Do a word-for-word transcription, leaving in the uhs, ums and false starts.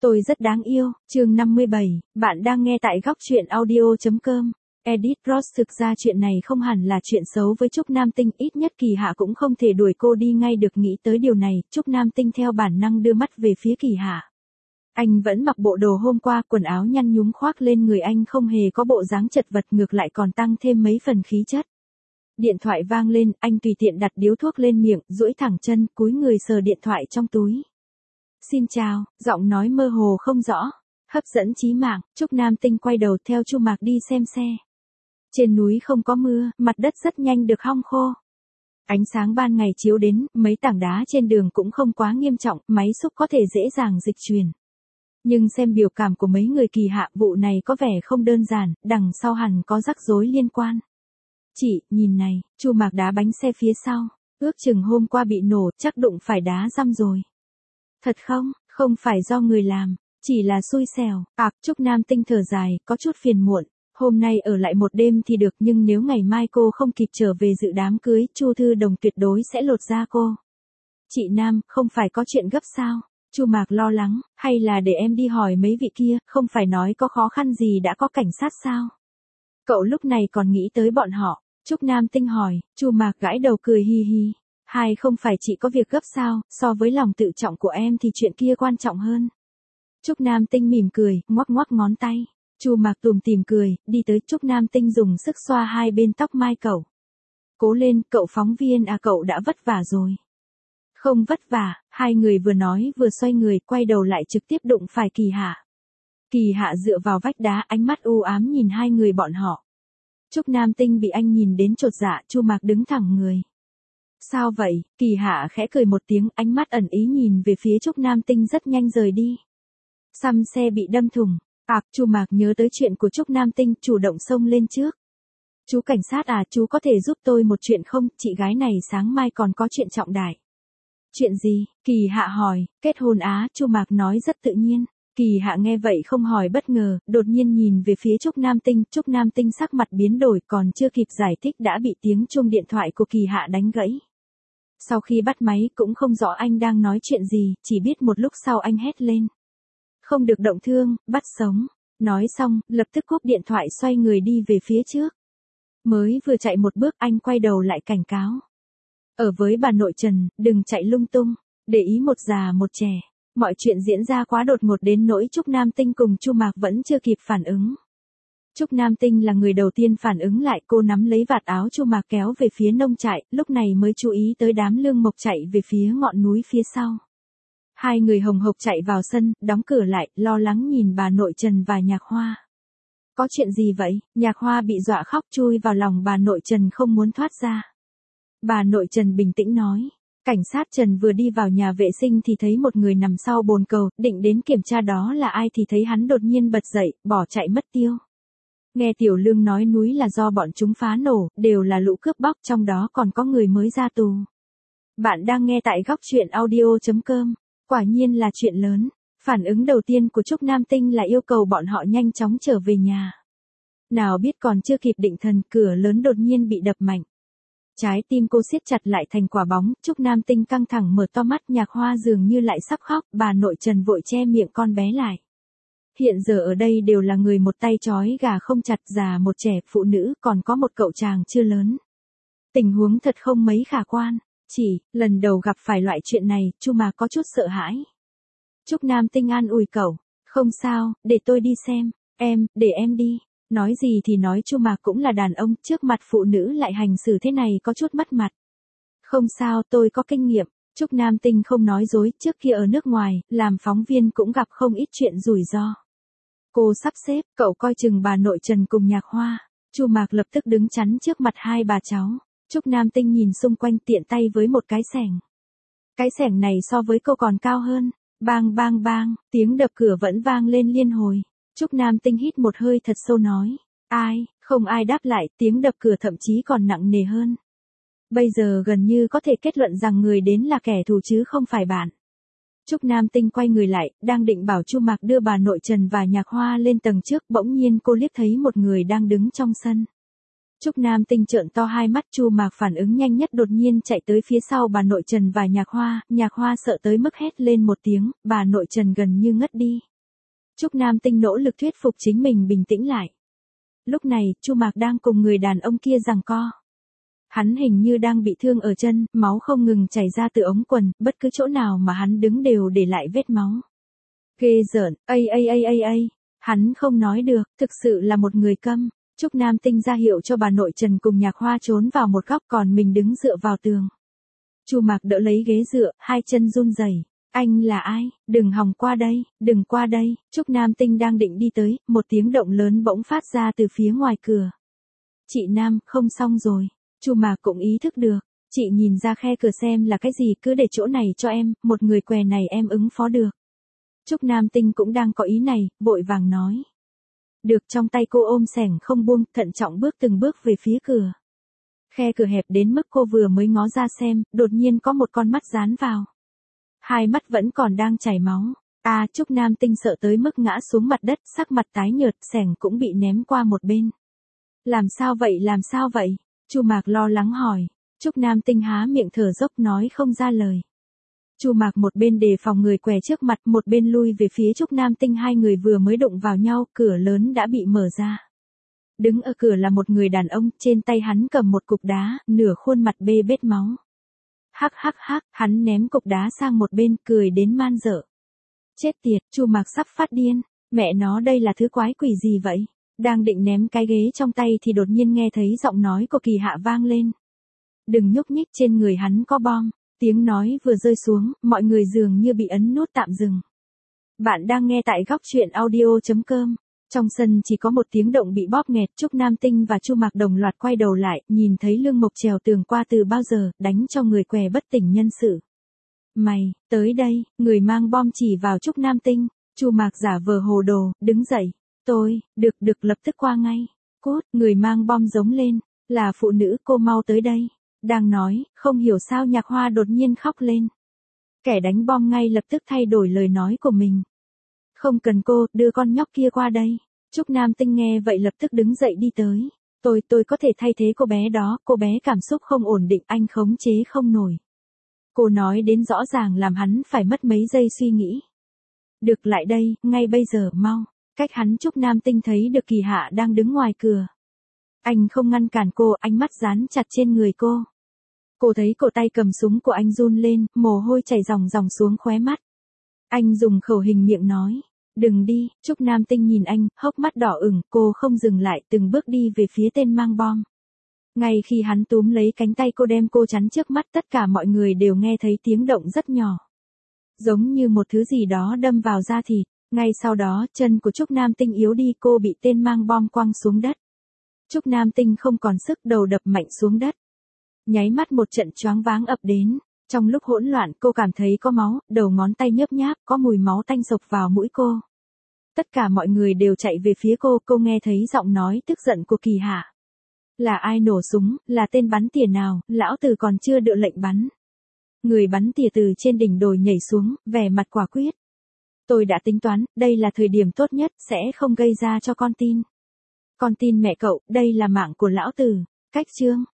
Tôi rất đáng yêu, chương năm mươi bảy, bạn đang nghe tại góc truyện audio.com. Edit Ross thực ra chuyện này không hẳn là chuyện xấu với Trúc Nam Tinh, ít nhất Kỳ Hạ cũng không thể đuổi cô đi ngay được. Nghĩ tới điều này, Trúc Nam Tinh theo bản năng đưa mắt về phía Kỳ Hạ. Anh vẫn mặc bộ đồ hôm qua, quần áo nhăn nhúm khoác lên người anh không hề có bộ dáng chật vật, ngược lại còn tăng thêm mấy phần khí chất. Điện thoại vang lên, anh tùy tiện đặt điếu thuốc lên miệng, duỗi thẳng chân, cúi người sờ điện thoại trong túi. Xin chào, giọng nói mơ hồ không rõ, hấp dẫn chí mạng. Trúc Nam Tinh quay đầu theo Chu Mạc đi xem xe. Trên núi không có mưa, mặt đất rất nhanh được hong khô. Ánh sáng ban ngày chiếu đến, mấy tảng đá trên đường cũng không quá nghiêm trọng, máy xúc có thể dễ dàng dịch chuyển. Nhưng xem biểu cảm của mấy người Kỳ Hạ, vụ này có vẻ không đơn giản, đằng sau hẳn có rắc rối liên quan. Chị, nhìn này, Chu Mạc đá bánh xe phía sau, ước chừng hôm qua bị nổ, chắc đụng phải đá răm rồi. Thật không, không phải do người làm, chỉ là xui xẻo. Ảc, Trúc Nam Tinh thở dài, có chút phiền muộn. Hôm nay ở lại một đêm thì được, nhưng nếu ngày mai cô không kịp trở về dự đám cưới, Chu Thư Đồng tuyệt đối sẽ lột da cô. Chị Nam, không phải có chuyện gấp sao? Chu Mạc lo lắng, hay là để em đi hỏi mấy vị kia, không phải nói có khó khăn gì đã có cảnh sát sao? Cậu lúc này còn nghĩ tới bọn họ. Trúc Nam Tinh hỏi, Chu Mạc gãi đầu cười hi hi. Hai không phải chị có việc gấp sao, so với lòng tự trọng của em thì chuyện kia quan trọng hơn. Trúc Nam Tinh mỉm cười, ngoắc ngoắc ngón tay. Chu Mạc tùm tìm cười, đi tới. Trúc Nam Tinh dùng sức xoa hai bên tóc mai cậu. Cố lên, cậu phóng viên à, cậu đã vất vả rồi. Không vất vả, hai người vừa nói vừa xoay người, quay đầu lại trực tiếp đụng phải Kỳ Hạ. Kỳ Hạ dựa vào vách đá, ánh mắt u ám nhìn hai người bọn họ. Trúc Nam Tinh bị anh nhìn đến chột dạ. Chu Mạc đứng thẳng người. Sao vậy? Kỳ Hạ khẽ cười một tiếng, ánh mắt ẩn ý nhìn về phía Trúc Nam Tinh, rất nhanh rời đi. Xăm xe bị đâm thủng. Ảc, Chu Mạc nhớ tới chuyện của Trúc Nam Tinh, chủ động xông lên trước. Chú cảnh sát à, chú có thể giúp tôi một chuyện không? Chị gái này sáng mai còn có chuyện trọng đại. Chuyện gì? Kỳ Hạ hỏi. Kết hôn á, Chu Mạc nói rất tự nhiên. Kỳ Hạ nghe vậy không hỏi bất ngờ, đột nhiên nhìn về phía Trúc Nam Tinh. Trúc Nam Tinh sắc mặt biến đổi, còn chưa kịp giải thích đã bị tiếng chuông điện thoại của Kỳ Hạ đánh gãy. Sau khi bắt máy cũng không rõ anh đang nói chuyện gì, chỉ biết một lúc sau anh hét lên. Không được động thương, bắt sống. Nói xong, lập tức cúp điện thoại, xoay người đi về phía trước. Mới vừa chạy một bước anh quay đầu lại cảnh cáo. Ở với bà nội Trần, đừng chạy lung tung, để ý một già một trẻ. Mọi chuyện diễn ra quá đột ngột đến nỗi Trúc Nam Tinh cùng Chu Mạc vẫn chưa kịp phản ứng. Trúc Nam Tinh là người đầu tiên phản ứng lại, cô nắm lấy vạt áo Chu Mạc kéo về phía nông trại, lúc này mới chú ý tới đám lương mộc chạy về phía ngọn núi phía sau. Hai người hồng hộc chạy vào sân, đóng cửa lại, lo lắng nhìn bà nội Trần và Nhạc Hoa. Có chuyện gì vậy? Nhạc Hoa bị dọa khóc chui vào lòng bà nội Trần không muốn thoát ra. Bà nội Trần bình tĩnh nói. Cảnh sát Trần vừa đi vào nhà vệ sinh thì thấy một người nằm sau bồn cầu, định đến kiểm tra đó là ai thì thấy hắn đột nhiên bật dậy, bỏ chạy mất tiêu. Nghe Tiểu Lương nói núi là do bọn chúng phá nổ, đều là lũ cướp bóc, trong đó còn có người mới ra tù. Bạn đang nghe tại góc truyện audio.com. Quả nhiên là chuyện lớn. Phản ứng đầu tiên của Trúc Nam Tinh là yêu cầu bọn họ nhanh chóng trở về nhà. Nào biết còn chưa kịp định thần, cửa lớn đột nhiên bị đập mạnh. Trái tim cô siết chặt lại thành quả bóng, Trúc Nam Tinh căng thẳng mở to mắt. Nhạc Hoa dường như lại sắp khóc, bà nội Trần vội che miệng con bé lại. Hiện giờ ở đây đều là người một tay trói gà không chặt, già một trẻ, phụ nữ, còn có một cậu chàng chưa lớn. Tình huống thật không mấy khả quan. Chỉ, lần đầu gặp phải loại chuyện này, Chu Mạc có chút sợ hãi. Trúc Nam Tinh an ủi cậu. Không sao, để tôi đi xem. Em, để em đi. Nói gì thì nói, Chu Mạc cũng là đàn ông, trước mặt phụ nữ lại hành xử thế này có chút mất mặt. Không sao, tôi có kinh nghiệm. Trúc Nam Tinh không nói dối, trước kia ở nước ngoài, làm phóng viên cũng gặp không ít chuyện rủi ro. Cô sắp xếp, cậu coi chừng bà nội Trần cùng Nhạc Hoa. Chu Mạc lập tức đứng chắn trước mặt hai bà cháu. Trúc Nam Tinh nhìn xung quanh, tiện tay với một cái xẻng. Cái xẻng này so với cô còn cao hơn. Bang bang bang, tiếng đập cửa vẫn vang lên liên hồi. Trúc Nam Tinh hít một hơi thật sâu nói. Ai? Không ai đáp lại, tiếng đập cửa thậm chí còn nặng nề hơn. Bây giờ gần như có thể kết luận rằng người đến là kẻ thù chứ không phải bạn. Trúc Nam Tinh quay người lại, đang định bảo Chu Mạc đưa bà nội Trần và Nhạc Hoa lên tầng trước, bỗng nhiên cô liếc thấy một người đang đứng trong sân. Trúc Nam Tinh trợn to hai mắt. Chu Mạc phản ứng nhanh nhất, đột nhiên chạy tới phía sau bà nội Trần và Nhạc Hoa. Nhạc Hoa sợ tới mức hét lên một tiếng, bà nội Trần gần như ngất đi. Trúc Nam Tinh nỗ lực thuyết phục chính mình bình tĩnh lại. Lúc này, Chu Mạc đang cùng người đàn ông kia giằng co. Hắn hình như đang bị thương ở chân, máu không ngừng chảy ra từ ống quần, bất cứ chỗ nào mà hắn đứng đều để lại vết máu. Ghê rợn, ây ây ây ây ây, hắn không nói được, thực sự là một người câm. Trúc Nam Tinh ra hiệu cho bà nội Trần cùng Nhạc Hoa trốn vào một góc, còn mình đứng dựa vào tường. Chu Mạc đỡ lấy ghế dựa, hai chân run rẩy. Anh là ai? Đừng hòng qua đây, đừng qua đây. Trúc Nam Tinh đang định đi tới, một tiếng động lớn bỗng phát ra từ phía ngoài cửa. Chị Nam, không xong rồi. Chu Mạc cũng ý thức được. Chị nhìn ra khe cửa xem là cái gì, cứ để chỗ này cho em, một người què này em ứng phó được. Trúc Nam Tinh cũng đang có ý này, vội vàng nói. Được, trong tay cô ôm xẻng không buông, thận trọng bước từng bước về phía cửa. Khe cửa hẹp đến mức cô vừa mới ngó ra xem, đột nhiên có một con mắt dán vào. Hai mắt vẫn còn đang chảy máu. À, Trúc Nam Tinh sợ tới mức ngã xuống mặt đất, sắc mặt tái nhợt, xẻng cũng bị ném qua một bên. Làm sao vậy, làm sao vậy? Chu Mạc lo lắng hỏi. Trúc Nam Tinh há miệng thở dốc nói không ra lời. Chu Mạc một bên đề phòng người què trước mặt, một bên lui về phía Trúc Nam Tinh, hai người vừa mới đụng vào nhau, cửa lớn đã bị mở ra. Đứng ở cửa là một người đàn ông, trên tay hắn cầm một cục đá, nửa khuôn mặt bê bết máu. Hắc hắc hắc, hắn ném cục đá sang một bên, cười đến man dợ. Chết tiệt, Chu Mạc sắp phát điên, mẹ nó đây là thứ quái quỷ gì vậy? Đang định ném cái ghế trong tay thì đột nhiên nghe thấy giọng nói của Kỳ Hạ vang lên. Đừng nhúc nhích, trên người hắn có bom. Tiếng nói vừa rơi xuống, mọi người dường như bị ấn nút tạm dừng. Bạn đang nghe tại góc truyện audio chấm com. Trong sân chỉ có một tiếng động bị bóp nghẹt, Trúc Nam Tinh và Chu Mạc đồng loạt quay đầu lại, nhìn thấy Lương Mộc trèo tường qua từ bao giờ, đánh cho người què bất tỉnh nhân sự. Mày, tới đây, người mang bom chỉ vào Trúc Nam Tinh. Chu Mạc giả vờ hồ đồ, đứng dậy. Tôi, được được lập tức qua ngay. Cút, người mang bom giống lên. Là phụ nữ, cô mau tới đây. Đang nói, không hiểu sao Nhạc Hoa đột nhiên khóc lên. Kẻ đánh bom ngay lập tức thay đổi lời nói của mình. Không cần cô, đưa con nhóc kia qua đây. Trúc Nam Tinh nghe vậy lập tức đứng dậy đi tới. Tôi, tôi có thể thay thế cô bé đó, cô bé cảm xúc không ổn định, anh khống chế không nổi. Cô nói đến rõ ràng làm hắn phải mất mấy giây suy nghĩ. Được, lại đây, ngay bây giờ, mau. Cách hắn, Trúc Nam Tinh thấy được Kỳ Hạ đang đứng ngoài cửa. Anh không ngăn cản cô, ánh mắt dán chặt trên người cô. Cô thấy cổ tay cầm súng của anh run lên, mồ hôi chảy ròng ròng xuống khóe mắt. Anh dùng khẩu hình miệng nói. Đừng đi, Trúc Nam Tinh nhìn anh, hốc mắt đỏ ửng, cô không dừng lại, từng bước đi về phía tên mang bom. Ngay khi hắn túm lấy cánh tay cô đem cô chắn trước mắt, tất cả mọi người đều nghe thấy tiếng động rất nhỏ. Giống như một thứ gì đó đâm vào da thịt. Ngay sau đó, chân của Trúc Nam Tinh yếu đi, cô bị tên mang bom quăng xuống đất. Trúc Nam Tinh không còn sức, đầu đập mạnh xuống đất. Nháy mắt một trận choáng váng ập đến. Trong lúc hỗn loạn cô cảm thấy có máu, đầu ngón tay nhớp nháp, có mùi máu tanh sộc vào mũi cô. Tất cả mọi người đều chạy về phía cô, cô nghe thấy giọng nói tức giận của Kỳ Hạ. Là ai nổ súng, là tên bắn tỉa nào, lão tử còn chưa được lệnh bắn. Người bắn tỉa từ trên đỉnh đồi nhảy xuống, vẻ mặt quả quyết. Tôi đã tính toán, đây là thời điểm tốt nhất, sẽ không gây ra cho con tin. Con tin mẹ cậu, đây là mạng của lão tử. Cách chương.